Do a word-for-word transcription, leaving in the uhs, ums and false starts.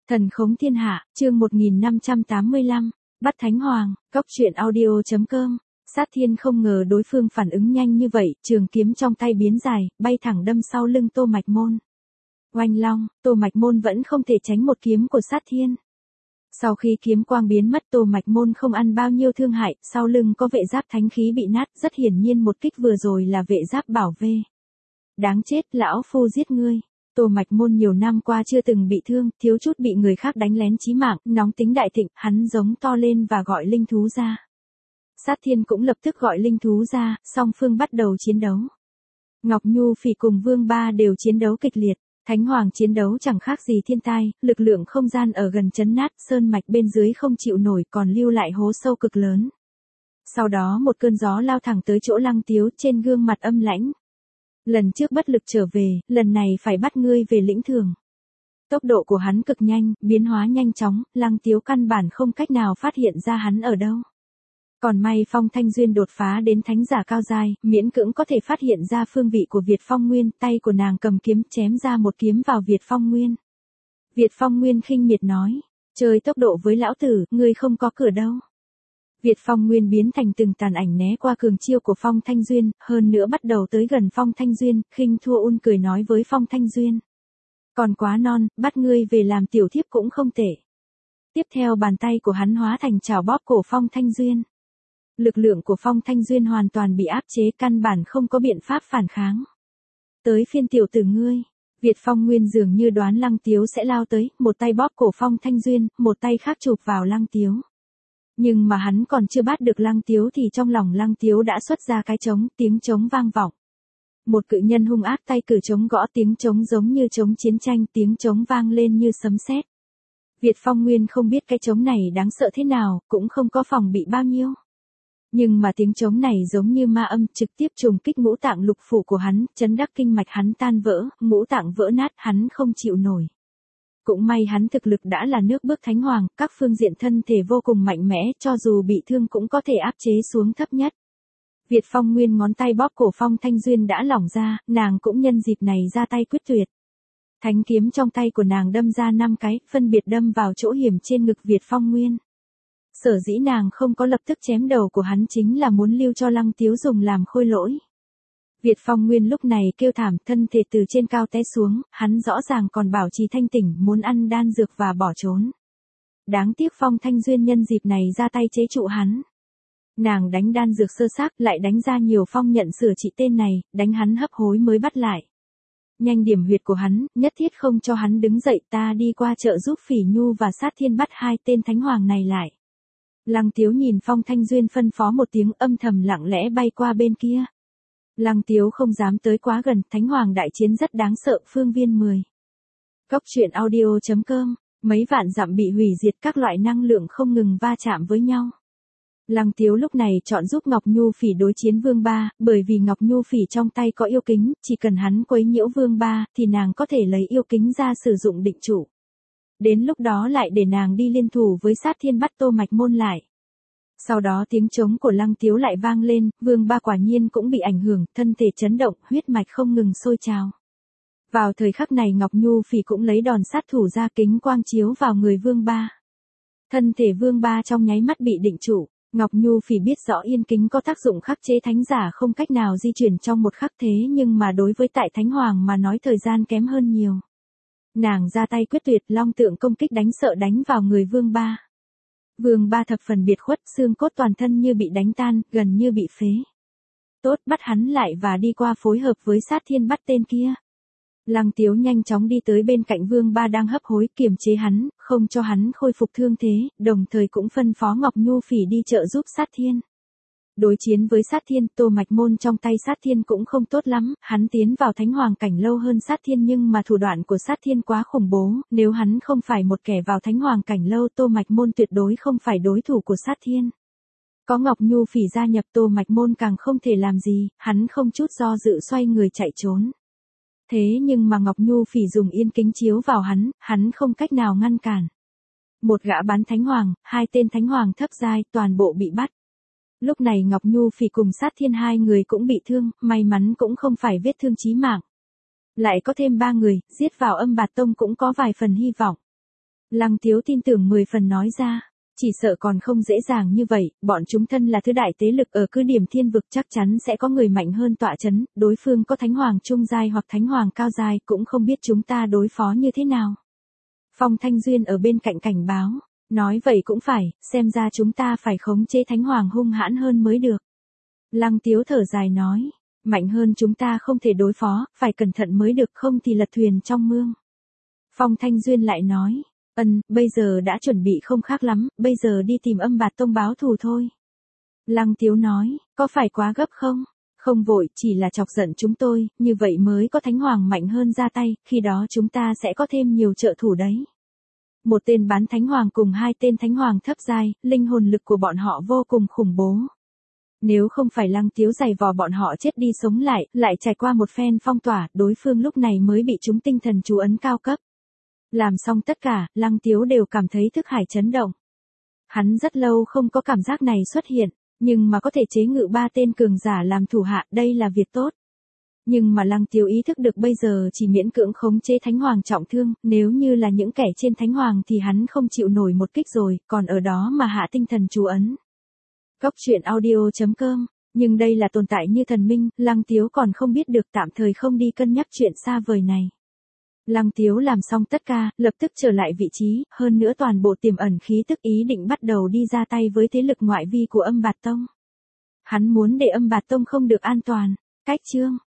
Thần khống thiên hạ, chương một nghìn năm trăm tám mươi lăm, bắt Thánh Hoàng, cóc truyện audio chấm com. Sát Thiên không ngờ đối phương phản ứng nhanh như vậy, trường kiếm trong tay biến dài, bay thẳng đâm sau lưng Tô Mạch Môn. Oanh long, Tô Mạch Môn vẫn không thể tránh một kiếm của Sát Thiên. Sau khi kiếm quang biến mất, Tô Mạch Môn không ăn bao nhiêu thương hại, sau lưng có vệ giáp thánh khí bị nát, rất hiển nhiên một kích vừa rồi là vệ giáp bảo vệ. Đáng chết, lão phu giết ngươi. Tô Mạch Môn nhiều năm qua chưa từng bị thương, thiếu chút bị người khác đánh lén chí mạng, nóng tính đại thịnh, hắn giống to lên và gọi linh thú ra. Sát Thiên cũng lập tức gọi linh thú ra, song phương bắt đầu chiến đấu. Ngọc Nhu Phỉ cùng Vương Ba đều chiến đấu kịch liệt, Thánh Hoàng chiến đấu chẳng khác gì thiên tai, lực lượng không gian ở gần chấn nát, sơn mạch bên dưới không chịu nổi còn lưu lại hố sâu cực lớn. Sau đó một cơn gió lao thẳng tới chỗ Lăng Tiếu, trên gương mặt âm lãnh. Lần trước bất lực trở về, lần này phải bắt ngươi về lĩnh thưởng. Tốc độ của hắn cực nhanh, biến hóa nhanh chóng, Lăng Tiếu căn bản không cách nào phát hiện ra hắn ở đâu. Còn may Phong Thanh Duyên đột phá đến thánh giả cao giai, miễn cưỡng có thể phát hiện ra phương vị của Việt Phong Nguyên, tay của nàng cầm kiếm chém ra một kiếm vào Việt Phong Nguyên. Việt Phong Nguyên khinh miệt nói, chơi tốc độ với lão tử, ngươi không có cửa đâu. Việt Phong Nguyên biến thành từng tàn ảnh né qua cường chiêu của Phong Thanh Duyên, hơn nữa bắt đầu tới gần Phong Thanh Duyên, khinh thua un cười nói với Phong Thanh Duyên. Còn quá non, bắt ngươi về làm tiểu thiếp cũng không tệ. Tiếp theo bàn tay của hắn hóa thành chảo bóp cổ Phong Thanh Duyên. Lực lượng của Phong Thanh Duyên hoàn toàn bị áp chế, căn bản không có biện pháp phản kháng. Tới phiên tiểu tử ngươi, Việt Phong Nguyên dường như đoán Lăng Tiếu sẽ lao tới, một tay bóp cổ Phong Thanh Duyên, một tay khác chụp vào Lăng Tiếu. Nhưng mà hắn còn chưa bắt được Lăng Tiếu thì trong lòng Lăng Tiếu đã xuất ra cái trống, tiếng trống vang vọng. Một cự nhân hung ác tay cử trống gõ, tiếng trống giống như trống chiến tranh, tiếng trống vang lên như sấm sét. Việt Phong Nguyên không biết cái trống này đáng sợ thế nào, cũng không có phòng bị bao nhiêu. Nhưng mà tiếng trống này giống như ma âm, trực tiếp trùng kích ngũ tạng lục phủ của hắn, chấn đắc kinh mạch hắn tan vỡ, ngũ tạng vỡ nát, hắn không chịu nổi. Cũng may hắn thực lực đã là nước bước Thánh Hoàng, các phương diện thân thể vô cùng mạnh mẽ, cho dù bị thương cũng có thể áp chế xuống thấp nhất. Việt Phong Nguyên ngón tay bóp cổ Phong Thanh Duyên đã lỏng ra, nàng cũng nhân dịp này ra tay quyết tuyệt. Thánh kiếm trong tay của nàng đâm ra năm cái, phân biệt đâm vào chỗ hiểm trên ngực Việt Phong Nguyên. Sở dĩ nàng không có lập tức chém đầu của hắn chính là muốn lưu cho Lăng Tiếu dùng làm khôi lỗi. Việt Phong Nguyên lúc này kêu thảm, thân thể từ trên cao té xuống, hắn rõ ràng còn bảo trì thanh tỉnh, muốn ăn đan dược và bỏ trốn. Đáng tiếc Phong Thanh Duyên nhân dịp này ra tay chế trụ hắn. Nàng đánh đan dược sơ xác, lại đánh ra nhiều phong nhận sửa trị tên này, đánh hắn hấp hối mới bắt lại. Nhanh điểm huyệt của hắn, nhất thiết không cho hắn đứng dậy, ta đi qua chợ giúp Phỉ Nhu và Sát Thiên bắt hai tên Thánh Hoàng này lại. Lăng Tiếu nhìn Phong Thanh Duyên phân phó một tiếng, âm thầm lặng lẽ bay qua bên kia. Lăng Tiếu không dám tới quá gần, Thánh Hoàng đại chiến rất đáng sợ, phương viên mười. Cóc truyện audio chấm com, mấy vạn dặm bị hủy diệt, các loại năng lượng không ngừng va chạm với nhau. Lăng Tiếu lúc này chọn giúp Ngọc Nhu Phỉ đối chiến Vương Ba, bởi vì Ngọc Nhu Phỉ trong tay có yêu kính, chỉ cần hắn quấy nhiễu Vương Ba, thì nàng có thể lấy yêu kính ra sử dụng định trụ. Đến lúc đó lại để nàng đi liên thủ với Sát Thiên bắt Tô Mạch Môn lại. Sau đó tiếng trống của Lăng Tiếu lại vang lên, Vương Ba quả nhiên cũng bị ảnh hưởng, thân thể chấn động, huyết mạch không ngừng sôi trào. Vào thời khắc này Ngọc Nhu Phỉ cũng lấy đòn sát thủ ra, kính quang chiếu vào người Vương Ba. Thân thể Vương Ba trong nháy mắt bị định trụ, Ngọc Nhu Phỉ biết rõ yên kính có tác dụng khắc chế thánh giả không cách nào di chuyển trong một khắc thế, nhưng mà đối với tại Thánh Hoàng mà nói thời gian kém hơn nhiều. Nàng ra tay quyết tuyệt, long tượng công kích đánh sợ đánh vào người Vương Ba. Vương Ba thập phần biệt khuất, xương cốt toàn thân như bị đánh tan, gần như bị phế. Tốt, bắt hắn lại và đi qua phối hợp với Sát Thiên bắt tên kia. Lăng Tiếu nhanh chóng đi tới bên cạnh Vương Ba đang hấp hối, kiềm chế hắn, không cho hắn khôi phục thương thế, đồng thời cũng phân phó Ngọc Nhu Phỉ đi trợ giúp Sát Thiên. Đối chiến với Sát Thiên, Tô Mạch Môn trong tay Sát Thiên cũng không tốt lắm, hắn tiến vào Thánh Hoàng cảnh lâu hơn Sát Thiên nhưng mà thủ đoạn của Sát Thiên quá khủng bố, nếu hắn không phải một kẻ vào Thánh Hoàng cảnh lâu, Tô Mạch Môn tuyệt đối không phải đối thủ của Sát Thiên. Có Ngọc Nhu Phỉ gia nhập, Tô Mạch Môn càng không thể làm gì, hắn không chút do dự xoay người chạy trốn. Thế nhưng mà Ngọc Nhu Phỉ dùng yên kính chiếu vào hắn, hắn không cách nào ngăn cản. Một gã bán Thánh Hoàng, hai tên Thánh Hoàng thấp giai, toàn bộ bị bắt. Lúc này Ngọc Nhu Phỉ cùng Sát Thiên hai người cũng bị thương, may mắn cũng không phải vết thương chí mạng. Lại có thêm ba người, giết vào Âm Bạt Tông cũng có vài phần hy vọng. Lăng Tiếu tin tưởng mười phần nói ra. Chỉ sợ còn không dễ dàng như vậy, bọn chúng thân là thứ đại tế lực ở cứ điểm thiên vực chắc chắn sẽ có người mạnh hơn tọa chấn, đối phương có thánh hoàng trung giai hoặc thánh hoàng cao giai cũng không biết chúng ta đối phó như thế nào. Phong Thanh Duyên ở bên cạnh cảnh báo, nói vậy cũng phải, xem ra chúng ta phải khống chế thánh hoàng hung hãn hơn mới được. Lăng Tiếu thở dài nói, mạnh hơn chúng ta không thể đối phó, phải cẩn thận mới được không thì lật thuyền trong mương. Phong Thanh Duyên lại nói, ân, bây giờ đã chuẩn bị không khác lắm, bây giờ đi tìm Âm Bạt Tông báo thù thôi. Lăng Tiếu nói, có phải quá gấp không? Không vội, chỉ là chọc giận chúng tôi, như vậy mới có thánh hoàng mạnh hơn ra tay, khi đó chúng ta sẽ có thêm nhiều trợ thủ đấy. Một tên bán thánh hoàng cùng hai tên thánh hoàng thấp giai, linh hồn lực của bọn họ vô cùng khủng bố. Nếu không phải Lăng Tiếu giày vò bọn họ chết đi sống lại, lại trải qua một phen phong tỏa, đối phương lúc này mới bị chúng tinh thần chú ấn cao cấp. Làm xong tất cả, Lăng Tiếu đều cảm thấy thức hải chấn động. Hắn rất lâu không có cảm giác này xuất hiện, nhưng mà có thể chế ngự ba tên cường giả làm thủ hạ, đây là việc tốt. Nhưng mà Lăng Tiếu ý thức được bây giờ chỉ miễn cưỡng khống chế thánh hoàng trọng thương, nếu như là những kẻ trên thánh hoàng thì hắn không chịu nổi một kích rồi, còn ở đó mà hạ tinh thần chú ấn. Cốc truyện audio chấm com, nhưng đây là tồn tại như thần minh, Lăng Tiếu còn không biết được tạm thời không đi cân nhắc chuyện xa vời này. Lăng Tiếu làm xong tất cả, lập tức trở lại vị trí, hơn nữa toàn bộ tiềm ẩn khí tức ý định bắt đầu đi ra tay với thế lực ngoại vi của Âm Bạt Tông. Hắn muốn để Âm Bạt Tông không được an toàn. Cách chương